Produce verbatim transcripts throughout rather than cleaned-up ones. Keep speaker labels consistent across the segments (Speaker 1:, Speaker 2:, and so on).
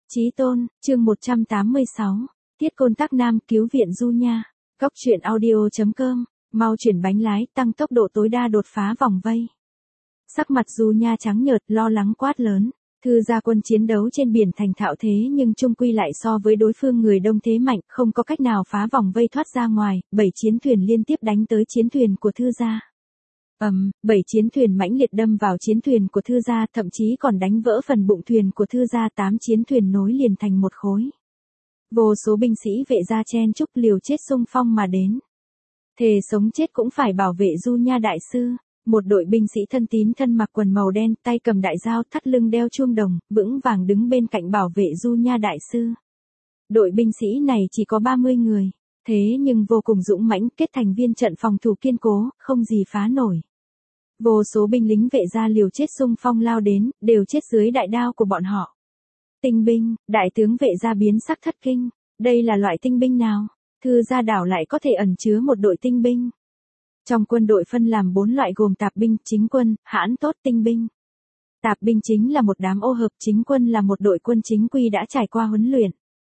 Speaker 1: Chí Tôn, chương một trăm tám mươi sáu, Thiết Côn Tác Nam cứu viện Du Nha. Góc truyện audio.com, mau chuyển bánh lái, tăng tốc độ tối đa đột phá vòng vây. Sắc mặt Du Nha trắng nhợt, lo lắng quát lớn. Thư gia quân chiến đấu trên biển thành thạo thế nhưng chung quy lại so với đối phương người đông thế mạnh, không có cách nào phá vòng vây thoát ra ngoài, bảy chiến thuyền liên tiếp đánh tới chiến thuyền của Thư gia. Ầm, um, bảy chiến thuyền mãnh liệt đâm vào chiến thuyền của Thư gia, thậm chí còn đánh vỡ phần bụng thuyền của Thư gia, tám chiến thuyền nối liền thành một khối. Vô số binh sĩ vệ gia chen chúc liều chết xung phong mà đến. Thề sống chết cũng phải bảo vệ Du Nha đại sư. Một đội binh sĩ thân tín thân mặc quần màu đen, tay cầm đại dao, thắt lưng đeo chuông đồng, vững vàng đứng bên cạnh bảo vệ Du Nha đại sư. Đội binh sĩ này chỉ có ba mươi người, thế nhưng vô cùng dũng mãnh, kết thành viên trận phòng thủ kiên cố, không gì phá nổi. Vô số binh lính vệ gia liều chết xung phong lao đến, đều chết dưới đại đao của bọn họ. Tinh binh, đại tướng vệ gia biến sắc thất kinh, đây là loại tinh binh nào? Thư gia đảo lại có thể ẩn chứa một đội tinh binh. Trong quân đội phân làm bốn loại gồm tạp binh, chính quân, hãn tốt, tinh binh. Tạp binh chính là một đám ô hợp, chính quân là một đội quân chính quy đã trải qua huấn luyện.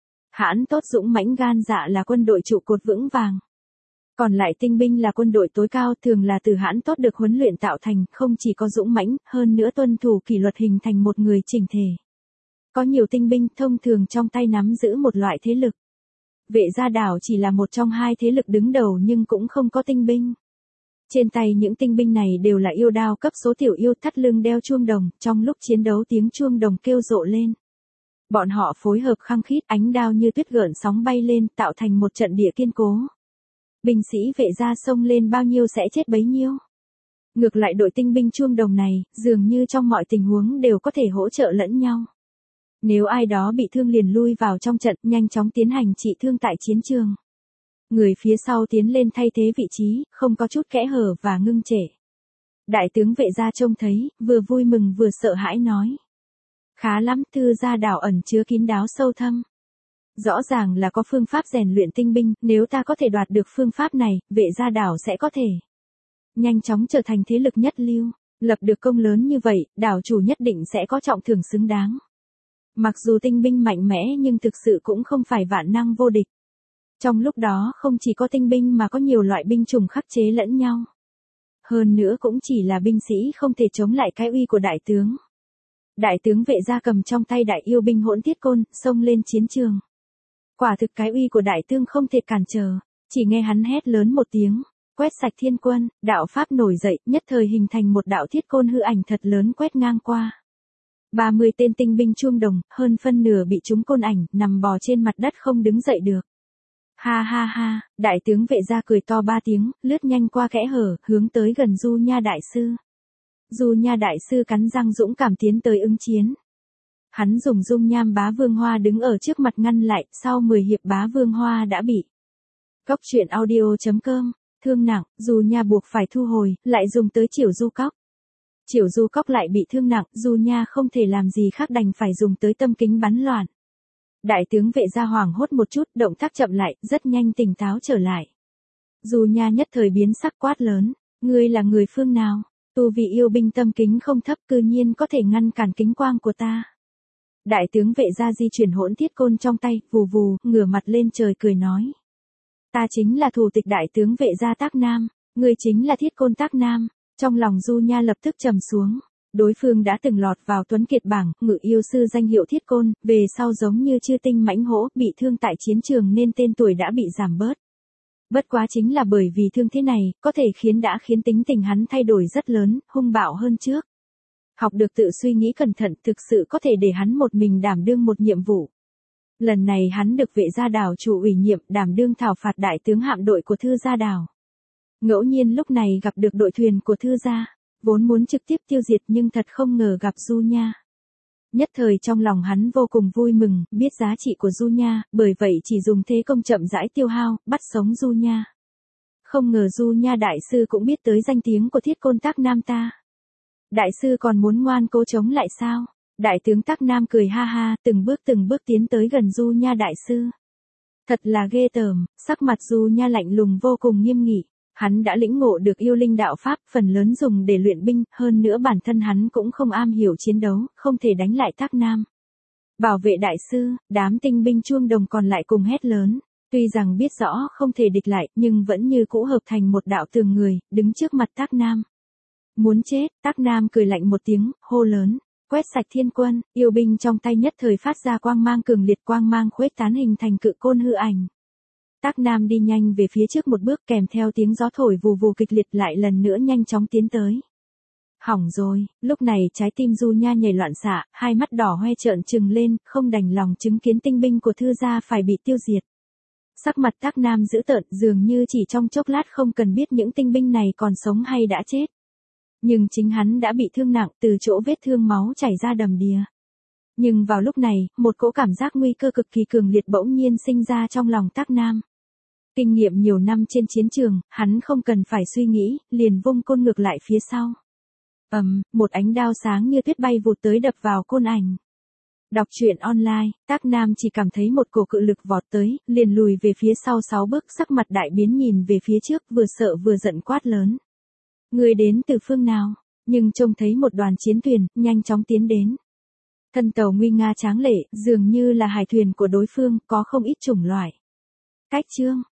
Speaker 1: Hãn tốt dũng mãnh gan dạ là quân đội trụ cột vững vàng. Còn lại tinh binh là quân đội tối cao, thường là từ hãn tốt được huấn luyện tạo thành, không chỉ có dũng mãnh, hơn nữa tuân thủ kỷ luật hình thành một người chỉnh thể. Có nhiều tinh binh thông thường trong tay nắm giữ một loại thế lực. Vệ gia đảo chỉ là một trong hai thế lực đứng đầu nhưng cũng không có tinh binh. Trên tay những tinh binh này đều là yêu đao cấp số tiểu yêu, thắt lưng đeo chuông đồng, trong lúc chiến đấu tiếng chuông đồng kêu rộ lên. Bọn họ phối hợp khăng khít, ánh đao như tuyết gợn sóng bay lên, tạo thành một trận địa kiên cố. Binh sĩ vệ gia xông lên bao nhiêu sẽ chết bấy nhiêu. Ngược lại đội tinh binh chuông đồng này, dường như trong mọi tình huống đều có thể hỗ trợ lẫn nhau. Nếu ai đó bị thương liền lui vào trong trận, nhanh chóng tiến hành trị thương tại chiến trường. Người phía sau tiến lên thay thế vị trí, không có chút kẽ hở và ngưng trệ. Đại tướng vệ gia trông thấy, vừa vui mừng vừa sợ hãi nói. Khá lắm, Thư gia đảo ẩn chứa kín đáo sâu thâm. Rõ ràng là có phương pháp rèn luyện tinh binh, nếu ta có thể đoạt được phương pháp này, vệ gia đảo sẽ có thể nhanh chóng trở thành thế lực nhất lưu, lập được công lớn như vậy, đảo chủ nhất định sẽ có trọng thưởng xứng đáng. Mặc dù tinh binh mạnh mẽ nhưng thực sự cũng không phải vạn năng vô địch. Trong lúc đó không chỉ có tinh binh mà có nhiều loại binh chủng khắc chế lẫn nhau. Hơn nữa cũng chỉ là binh sĩ không thể chống lại cái uy của đại tướng. Đại tướng vệ gia cầm trong tay đại yêu binh hỗn thiết côn, xông lên chiến trường. Quả thực cái uy của đại tướng không thể cản trở, chỉ nghe hắn hét lớn một tiếng, quét sạch thiên quân, đạo pháp nổi dậy, nhất thời hình thành một đạo thiết côn hư ảnh thật lớn quét ngang qua. ba mươi tên tinh binh chuông đồng, hơn phân nửa bị trúng côn ảnh, nằm bò trên mặt đất không đứng dậy được. Ha ha ha, đại tướng vệ gia cười to ba tiếng, lướt nhanh qua kẽ hở, hướng tới gần Du Nha đại sư. Du Nha đại sư cắn răng dũng cảm tiến tới ứng chiến. Hắn dùng dung nham bá vương hoa đứng ở trước mặt ngăn lại, sau mười hiệp bá vương hoa đã bị. Góc truyện audio.com, thương nặng, Du Nha buộc phải thu hồi, lại dùng tới Chiểu Du Cóc. Chiểu Du Cóc lại bị thương nặng, Du Nha không thể làm gì khác đành phải dùng tới tâm kính bắn loạn. Đại tướng vệ gia hoảng hốt một chút, động tác chậm lại, rất nhanh tỉnh táo trở lại. Du Nha nhất thời biến sắc quát lớn, ngươi là người phương nào? Tu vị yêu binh tâm kính không thấp, cư nhiên có thể ngăn cản kính quang của ta. Đại tướng vệ gia di chuyển hỗn thiết côn trong tay, vù vù, ngửa mặt lên trời cười nói. Ta chính là thủ tịch đại tướng vệ gia Tác Nam, ngươi chính là Thiết Côn Tác Nam. Trong lòng Du Nha lập tức trầm xuống. Đối phương đã từng lọt vào tuấn kiệt bảng, ngự yêu sư danh hiệu Thiết Côn, về sau giống như chư tinh mãnh hổ, bị thương tại chiến trường nên tên tuổi đã bị giảm bớt. Bất quá chính là bởi vì thương thế này, có thể khiến đã khiến tính tình hắn thay đổi rất lớn, hung bạo hơn trước. Học được tự suy nghĩ cẩn thận, thực sự có thể để hắn một mình đảm đương một nhiệm vụ. Lần này hắn được vệ gia đảo chủ ủy nhiệm đảm đương thảo phạt đại tướng hạm đội của Thư gia đảo. Ngẫu nhiên lúc này gặp được đội thuyền của Thư gia, vốn muốn trực tiếp tiêu diệt nhưng thật không ngờ gặp Du Nha. Nhất thời trong lòng hắn vô cùng vui mừng, biết giá trị của Du Nha, bởi vậy chỉ dùng thế công chậm rãi tiêu hao, bắt sống Du Nha. Không ngờ Du Nha đại sư cũng biết tới danh tiếng của Thiết Côn Tác Nam ta. Đại sư còn muốn ngoan cố chống lại sao? Đại tướng Tác Nam cười ha ha, từng bước từng bước tiến tới gần Du Nha đại sư. Thật là ghê tởm, sắc mặt Du Nha lạnh lùng vô cùng nghiêm nghị. Hắn đã lĩnh ngộ được yêu linh đạo pháp, phần lớn dùng để luyện binh, hơn nữa bản thân hắn cũng không am hiểu chiến đấu, không thể đánh lại Tác Nam. Bảo vệ đại sư, đám tinh binh chuông đồng còn lại cùng hét lớn. Tuy rằng biết rõ không thể địch lại, nhưng vẫn như cũ hợp thành một đạo tường người, đứng trước mặt Tác Nam. Muốn chết, Tác Nam cười lạnh một tiếng, hô lớn. Quét sạch thiên quân, yêu binh trong tay nhất thời phát ra quang mang cường liệt, quang mang khuếch tán hình thành cự côn hư ảnh. Tác Nam đi nhanh về phía trước một bước, kèm theo tiếng gió thổi vù vù kịch liệt, lại lần nữa nhanh chóng tiến tới. Hỏng rồi, lúc này trái tim Du Nha nhảy loạn xạ, hai mắt đỏ hoe trợn trừng lên, không đành lòng chứng kiến tinh binh của thư gia phải bị tiêu diệt. Sắc mặt Tác Nam dữ tợn, dường như chỉ trong chốc lát không cần biết những tinh binh này còn sống hay đã chết. Nhưng chính hắn đã bị thương nặng, từ chỗ vết thương máu chảy ra đầm đìa. Nhưng vào lúc này, một cỗ cảm giác nguy cơ cực kỳ cường liệt bỗng nhiên sinh ra trong lòng Tác Nam. Kinh nghiệm nhiều năm trên chiến trường, hắn không cần phải suy nghĩ, liền vung côn ngược lại phía sau. Ầm, um, một ánh đao sáng như tuyết bay vụt tới đập vào côn ảnh. Đọc truyện online, Tác Nam chỉ cảm thấy một cổ cự lực vọt tới, liền lùi về phía sau sáu bước, sắc mặt đại biến nhìn về phía trước, vừa sợ vừa giận quát lớn. Người đến từ phương nào? Nhưng trông thấy một đoàn chiến thuyền, nhanh chóng tiến đến. Thân tàu nguy nga tráng lệ, dường như là hải thuyền của đối phương, có không ít chủng loại. Cách chương,